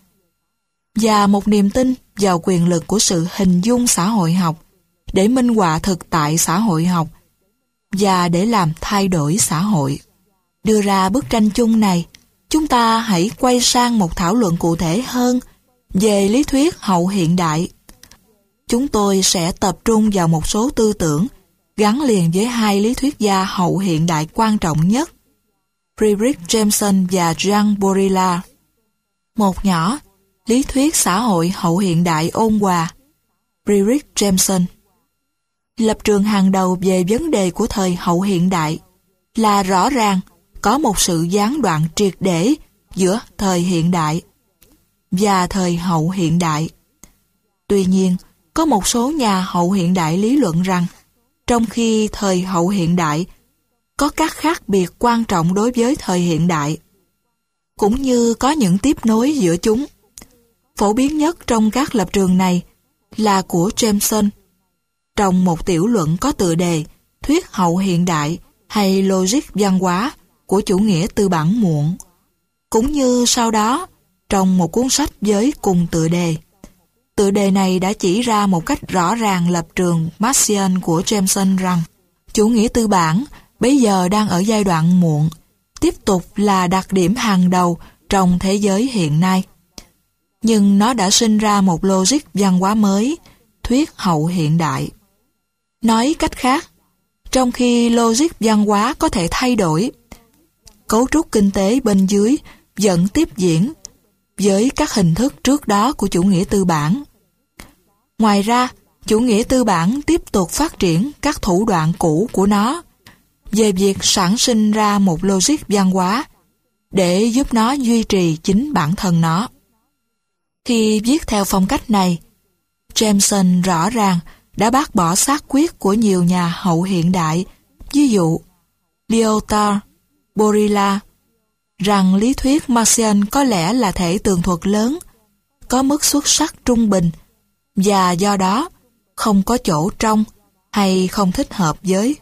và một niềm tin vào quyền lực của sự hình dung xã hội học để minh họa thực tại xã hội học và để làm thay đổi xã hội. Đưa ra bức tranh chung này, chúng ta hãy quay sang một thảo luận cụ thể hơn về lý thuyết hậu hiện đại. Chúng tôi sẽ tập trung vào một số tư tưởng gắn liền với hai lý thuyết gia hậu hiện đại quan trọng nhất, Friedrich Jameson và Jean Baudrillard. Một nhỏ, lý thuyết xã hội hậu hiện đại ôn hòa, Fredric Jameson. Lập trường hàng đầu về vấn đề của thời hậu hiện đại là rõ ràng có một sự gián đoạn triệt để giữa thời hiện đại và thời hậu hiện đại. Tuy nhiên, có một số nhà hậu hiện đại lý luận rằng trong khi thời hậu hiện đại có các khác biệt quan trọng đối với thời hiện đại, cũng như có những tiếp nối giữa chúng. Phổ biến nhất trong các lập trường này là của Jameson, trong một tiểu luận có tựa đề Thuyết hậu hiện đại hay Logic văn hóa của chủ nghĩa tư bản muộn, cũng như sau đó trong một cuốn sách với cùng tựa đề. Tựa đề này đã chỉ ra một cách rõ ràng lập trường Marxian của Jameson rằng chủ nghĩa tư bản bây giờ đang ở giai đoạn muộn, tiếp tục là đặc điểm hàng đầu trong thế giới hiện nay. Nhưng nó đã sinh ra một logic văn hóa mới, thuyết hậu hiện đại. Nói cách khác, trong khi logic văn hóa có thể thay đổi, cấu trúc kinh tế bên dưới vẫn tiếp diễn với các hình thức trước đó của chủ nghĩa tư bản. Ngoài ra, chủ nghĩa tư bản tiếp tục phát triển các thủ đoạn cũ của nó về việc sản sinh ra một logic văn hóa để giúp nó duy trì chính bản thân nó. Khi viết theo phong cách này, Jameson rõ ràng đã bác bỏ xác quyết của nhiều nhà hậu hiện đại, ví dụ Lyotard, Borilla, rằng lý thuyết Marxian có lẽ là thể tường thuật lớn, có mức xuất sắc trung bình, và do đó không có chỗ trong hay không thích hợp với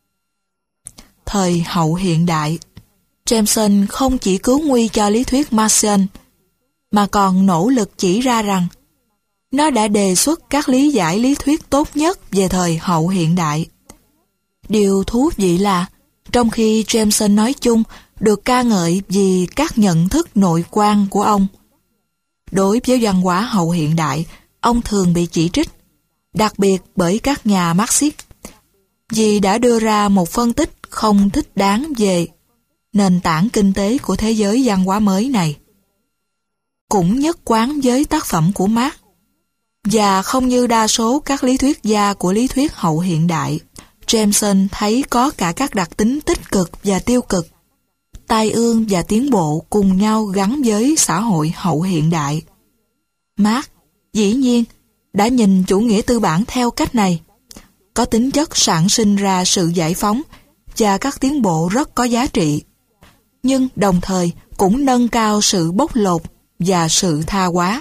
thời hậu hiện đại. Jameson không chỉ cứu nguy cho lý thuyết Marxian, mà còn nỗ lực chỉ ra rằng nó đã đề xuất các lý giải lý thuyết tốt nhất về thời hậu hiện đại. Điều thú vị là, trong khi Jameson nói chung được ca ngợi vì các nhận thức nội quan của ông, đối với văn hóa hậu hiện đại, ông thường bị chỉ trích, đặc biệt bởi các nhà Marxist, vì đã đưa ra một phân tích không thích đáng về nền tảng kinh tế của thế giới văn hóa mới này. Cũng nhất quán với tác phẩm của Marx, và không như đa số các lý thuyết gia của lý thuyết hậu hiện đại, Jameson thấy có cả các đặc tính tích cực và tiêu cực, tai ương và tiến bộ cùng nhau gắn với xã hội hậu hiện đại. Marx, dĩ nhiên, đã nhìn chủ nghĩa tư bản theo cách này, có tính chất sản sinh ra sự giải phóng và các tiến bộ rất có giá trị, nhưng đồng thời cũng nâng cao sự bóc lột và sự tha hóa.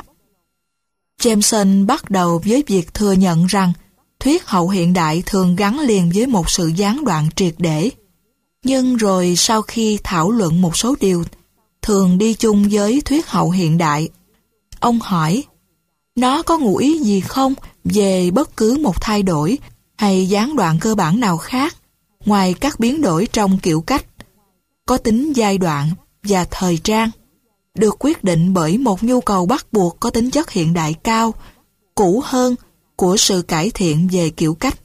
Jameson bắt đầu với việc thừa nhận rằng thuyết hậu hiện đại thường gắn liền với một sự gián đoạn triệt để, nhưng rồi sau khi thảo luận một số điều thường đi chung với thuyết hậu hiện đại, ông hỏi, nó có ngụ ý gì không về bất cứ một thay đổi hay gián đoạn cơ bản nào khác, ngoài các biến đổi trong kiểu cách, có tính giai đoạn và thời trang, được quyết định bởi một nhu cầu bắt buộc có tính chất hiện đại cao, cũ hơn của sự cải thiện về kiểu cách.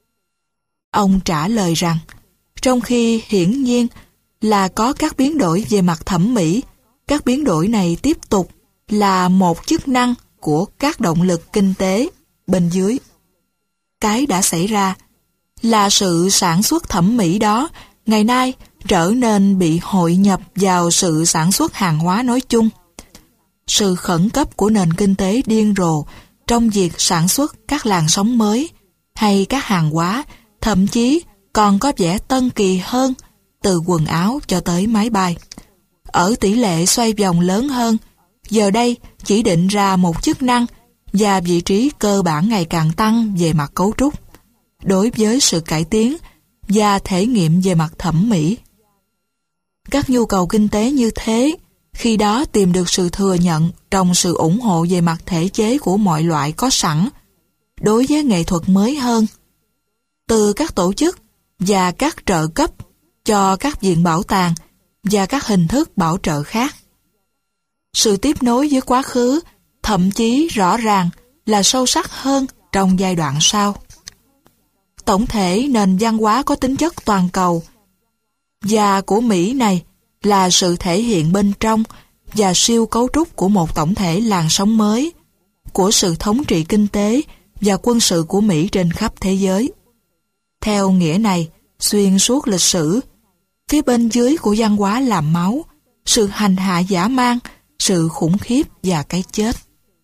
Ông trả lời rằng, trong khi hiển nhiên là có các biến đổi về mặt thẩm mỹ, các biến đổi này tiếp tục là một chức năng của các động lực kinh tế bên dưới. Cái đã xảy ra là sự sản xuất thẩm mỹ đó ngày nay trở nên bị hội nhập vào sự sản xuất hàng hóa nói chung. Sự khẩn cấp của nền kinh tế điên rồ trong việc sản xuất các làn sóng mới hay các hàng hóa, thậm chí còn có vẻ tân kỳ hơn, từ quần áo cho tới máy bay, ở tỷ lệ xoay vòng lớn hơn, giờ đây chỉ định ra một chức năng và vị trí cơ bản ngày càng tăng về mặt cấu trúc, đối với sự cải tiến và thể nghiệm về mặt thẩm mỹ. Các nhu cầu kinh tế như thế, khi đó tìm được sự thừa nhận trong sự ủng hộ về mặt thể chế của mọi loại có sẵn, đối với nghệ thuật mới hơn, từ các tổ chức và các trợ cấp cho các viện bảo tàng và các hình thức bảo trợ khác. Sự tiếp nối với quá khứ thậm chí rõ ràng là sâu sắc hơn trong giai đoạn sau. Tổng thể nền văn hóa có tính chất toàn cầu và của Mỹ này là sự thể hiện bên trong và siêu cấu trúc của một tổng thể làn sóng mới, của sự thống trị kinh tế và quân sự của Mỹ trên khắp thế giới. Theo nghĩa này, xuyên suốt lịch sử, phía bên dưới của văn hóa làm máu, sự hành hạ dã man, sự khủng khiếp và cái chết.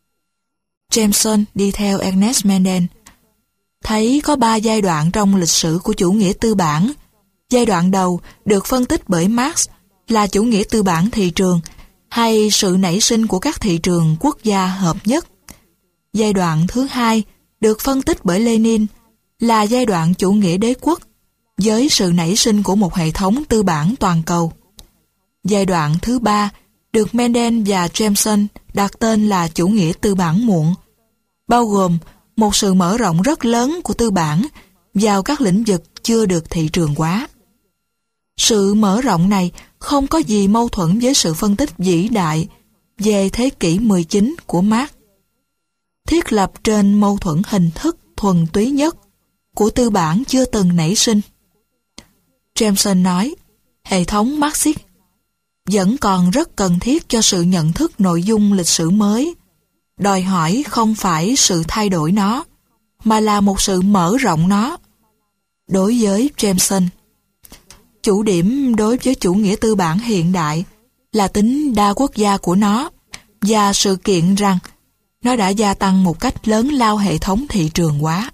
Jameson đi theo Ernest Mendel, thấy có 3 giai đoạn trong lịch sử của chủ nghĩa tư bản. Giai đoạn đầu được phân tích bởi Marx là chủ nghĩa tư bản thị trường, hay sự nảy sinh của các thị trường quốc gia hợp nhất. Giai đoạn thứ hai được phân tích bởi Lenin là giai đoạn chủ nghĩa đế quốc, với sự nảy sinh của một hệ thống tư bản toàn cầu. Giai đoạn thứ ba được Mendel và Jameson đặt tên là chủ nghĩa tư bản muộn, bao gồm một sự mở rộng rất lớn của tư bản vào các lĩnh vực chưa được thị trường hóa. Sự mở rộng này không có gì mâu thuẫn với sự phân tích vĩ đại về thế kỷ 19 của Marx, thiết lập trên mâu thuẫn hình thức thuần túy nhất của tư bản chưa từng nảy sinh. Jameson nói, hệ thống Marxist vẫn còn rất cần thiết cho sự nhận thức nội dung lịch sử mới, đòi hỏi không phải sự thay đổi nó, mà là một sự mở rộng nó. Đối với Jameson, chủ điểm đối với chủ nghĩa tư bản hiện đại là tính đa quốc gia của nó và sự kiện rằng nó đã gia tăng một cách lớn lao hệ thống thị trường hóa.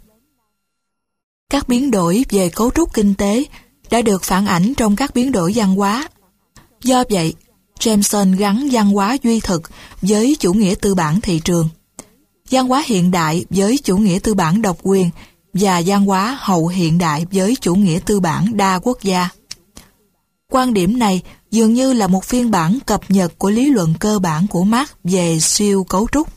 Các biến đổi về cấu trúc kinh tế đã được phản ảnh trong các biến đổi văn hóa. Do vậy, Jameson gắn văn hóa duy thực với chủ nghĩa tư bản thị trường, văn hóa hiện đại với chủ nghĩa tư bản độc quyền và văn hóa hậu hiện đại với chủ nghĩa tư bản đa quốc gia. Quan điểm này dường như là một phiên bản cập nhật của lý luận cơ bản của Marx về siêu cấu trúc.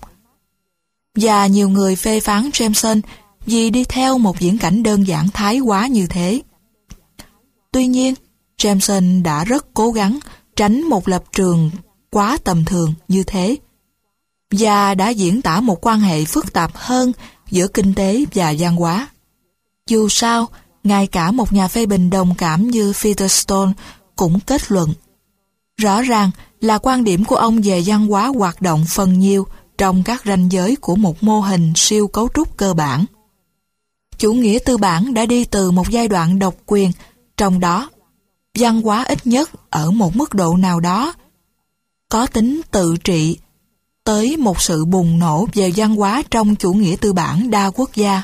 Và nhiều người phê phán Jameson vì đi theo một viễn cảnh đơn giản thái quá như thế. Tuy nhiên, Jameson đã rất cố gắng tránh một lập trường quá tầm thường như thế, và đã diễn tả một quan hệ phức tạp hơn giữa kinh tế và văn hóa. Dù sao, ngay cả một nhà phê bình đồng cảm như Featherstone cũng kết luận, rõ ràng là quan điểm của ông về văn hóa hoạt động phần nhiều trong các ranh giới của một mô hình siêu cấu trúc cơ bản. Chủ nghĩa tư bản đã đi từ một giai đoạn độc quyền, trong đó văn hóa ít nhất ở một mức độ nào đó có tính tự trị, tới một sự bùng nổ về văn hóa trong chủ nghĩa tư bản đa quốc gia.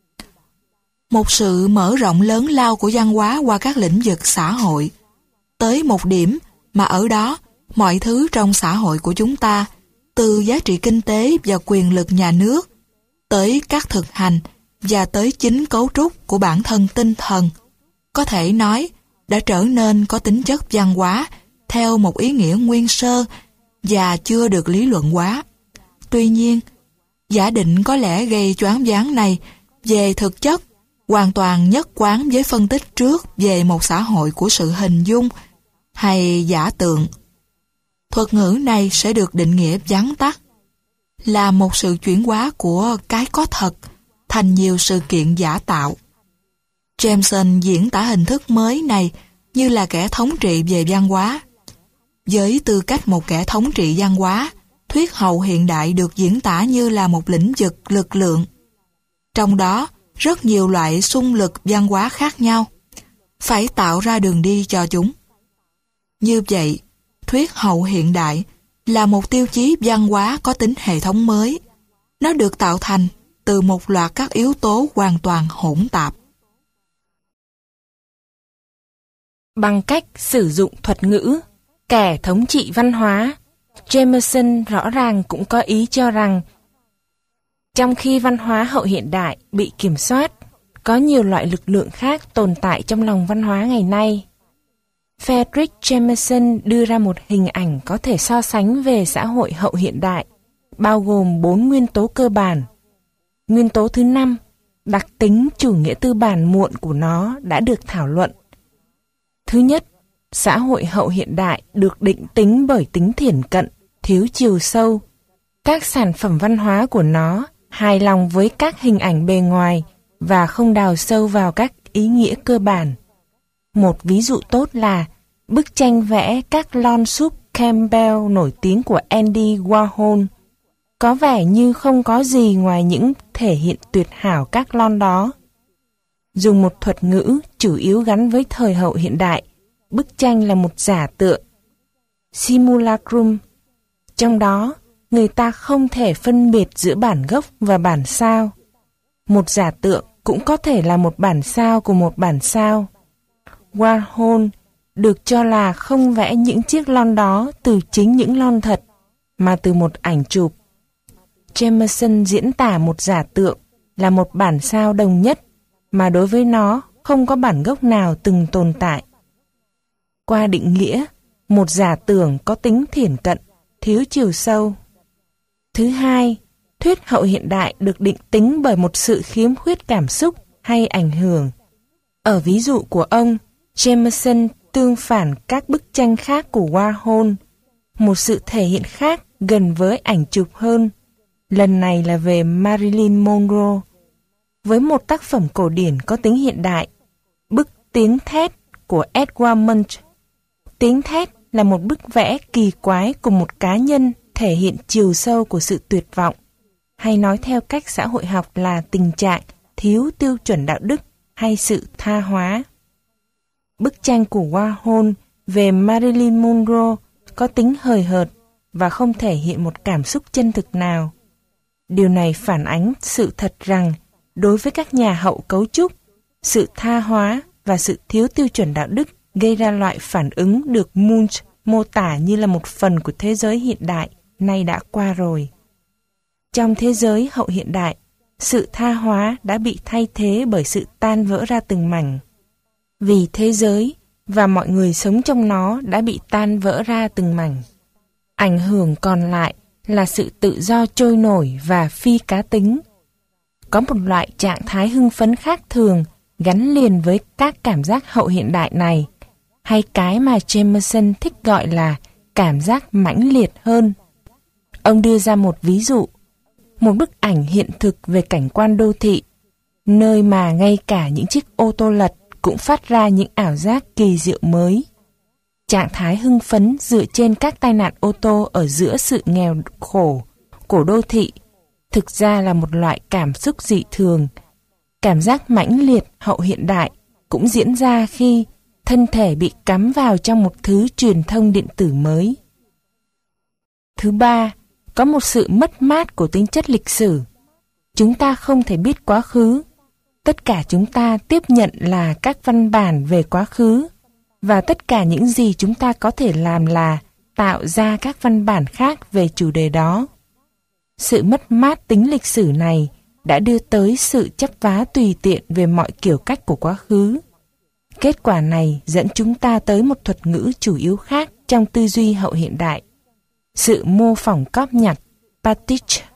Một sự mở rộng lớn lao của văn hóa qua các lĩnh vực xã hội, tới một điểm mà ở đó mọi thứ trong xã hội của chúng ta, từ giá trị kinh tế và quyền lực nhà nước, tới các thực hành và tới chính cấu trúc của bản thân tinh thần, có thể nói đã trở nên có tính chất văn hóa theo một ý nghĩa nguyên sơ và chưa được lý luận hóa. Tuy nhiên, giả định có lẽ gây choáng váng này về thực chất hoàn toàn nhất quán với phân tích trước về một xã hội của sự hình dung hay giả tượng. Thuật ngữ này sẽ được định nghĩa vắn tắt là một sự chuyển hóa của cái có thật thành nhiều sự kiện giả tạo. Jameson diễn tả hình thức mới này như là kẻ thống trị về văn hóa. Với tư cách một kẻ thống trị văn hóa, thuyết hậu hiện đại được diễn tả như là một lĩnh vực lực lượng. Trong đó, rất nhiều loại xung lực văn hóa khác nhau, phải tạo ra đường đi cho chúng. Như vậy, thuyết hậu hiện đại là một tiêu chí văn hóa có tính hệ thống mới. Nó được tạo thành từ một loạt các yếu tố hoàn toàn hỗn tạp. Bằng cách sử dụng thuật ngữ kẻ thống trị văn hóa, Jameson rõ ràng cũng có ý cho rằng trong khi văn hóa hậu hiện đại bị kiểm soát, có nhiều loại lực lượng khác tồn tại trong lòng văn hóa ngày nay. Friedrich Jameson đưa ra một hình ảnh có thể so sánh về xã hội hậu hiện đại, bao gồm 4 nguyên tố cơ bản. Nguyên tố thứ 5, đặc tính chủ nghĩa tư bản muộn của nó đã được thảo luận. Thứ nhất, xã hội hậu hiện đại được định tính bởi tính thiển cận, thiếu chiều sâu. Các sản phẩm văn hóa của nó hài lòng với các hình ảnh bề ngoài và không đào sâu vào các ý nghĩa cơ bản. Một ví dụ tốt là bức tranh vẽ các lon súp Campbell nổi tiếng của Andy Warhol, có vẻ như không có gì ngoài những thể hiện tuyệt hảo các lon đó. Dùng một thuật ngữ chủ yếu gắn với thời hậu hiện đại, bức tranh là một giả tượng, simulacrum. Trong đó, người ta không thể phân biệt giữa bản gốc và bản sao. Một giả tượng cũng có thể là một bản sao của một bản sao. Warhol được cho là không vẽ những chiếc lon đó từ chính những lon thật, mà từ một ảnh chụp. Jameson diễn tả một giả tượng là một bản sao đồng nhất, mà đối với nó không có bản gốc nào từng tồn tại. Qua định nghĩa, một giả tưởng có tính thiển cận, thiếu chiều sâu. Thứ hai, thuyết hậu hiện đại được định tính bởi một sự khiếm khuyết cảm xúc hay ảnh hưởng. Ở ví dụ của ông, Jameson tương phản các bức tranh khác của Warhol, một sự thể hiện khác gần với ảnh chụp hơn. Lần này là về Marilyn Monroe. Với một tác phẩm cổ điển có tính hiện đại, bức Tiếng Thét của Edward Munch. Tiếng Thét là một bức vẽ kỳ quái của một cá nhân thể hiện chiều sâu của sự tuyệt vọng, hay nói theo cách xã hội học là tình trạng thiếu tiêu chuẩn đạo đức hay sự tha hóa. Bức tranh của Warhol về Marilyn Monroe có tính hời hợt và không thể hiện một cảm xúc chân thực nào. Điều này phản ánh sự thật rằng đối với các nhà hậu cấu trúc, sự tha hóa và sự thiếu tiêu chuẩn đạo đức gây ra loại phản ứng được Munch mô tả như là một phần của thế giới hiện đại nay đã qua rồi. Trong thế giới hậu hiện đại, sự tha hóa đã bị thay thế bởi sự tan vỡ ra từng mảnh. Vì thế giới và mọi người sống trong nó đã bị tan vỡ ra từng mảnh. Ảnh hưởng còn lại là sự tự do trôi nổi và phi cá tính. Có một loại trạng thái hưng phấn khác thường gắn liền với các cảm giác hậu hiện đại này, hay cái mà Jameson thích gọi là cảm giác mãnh liệt hơn. Ông đưa ra một ví dụ, một bức ảnh hiện thực về cảnh quan đô thị, nơi mà ngay cả những chiếc ô tô lật cũng phát ra những ảo giác kỳ diệu mới. Trạng thái hưng phấn dựa trên các tai nạn ô tô ở giữa sự nghèo khổ của đô thị thực ra là một loại cảm xúc dị thường. Cảm giác mãnh liệt hậu hiện đại cũng diễn ra khi thân thể bị cắm vào trong một thứ truyền thông điện tử mới. Thứ ba, có một sự mất mát của tính chất lịch sử. Chúng ta không thể biết quá khứ. Tất cả chúng ta tiếp nhận là các văn bản về quá khứ, và tất cả những gì chúng ta có thể làm là tạo ra các văn bản khác về chủ đề đó. Sự mất mát tính lịch sử này đã đưa tới sự chấp vá tùy tiện về mọi kiểu cách của quá khứ. Kết quả này dẫn chúng ta tới một thuật ngữ chủ yếu khác trong tư duy hậu hiện đại, sự mô phỏng cóp nhặt, pastiche.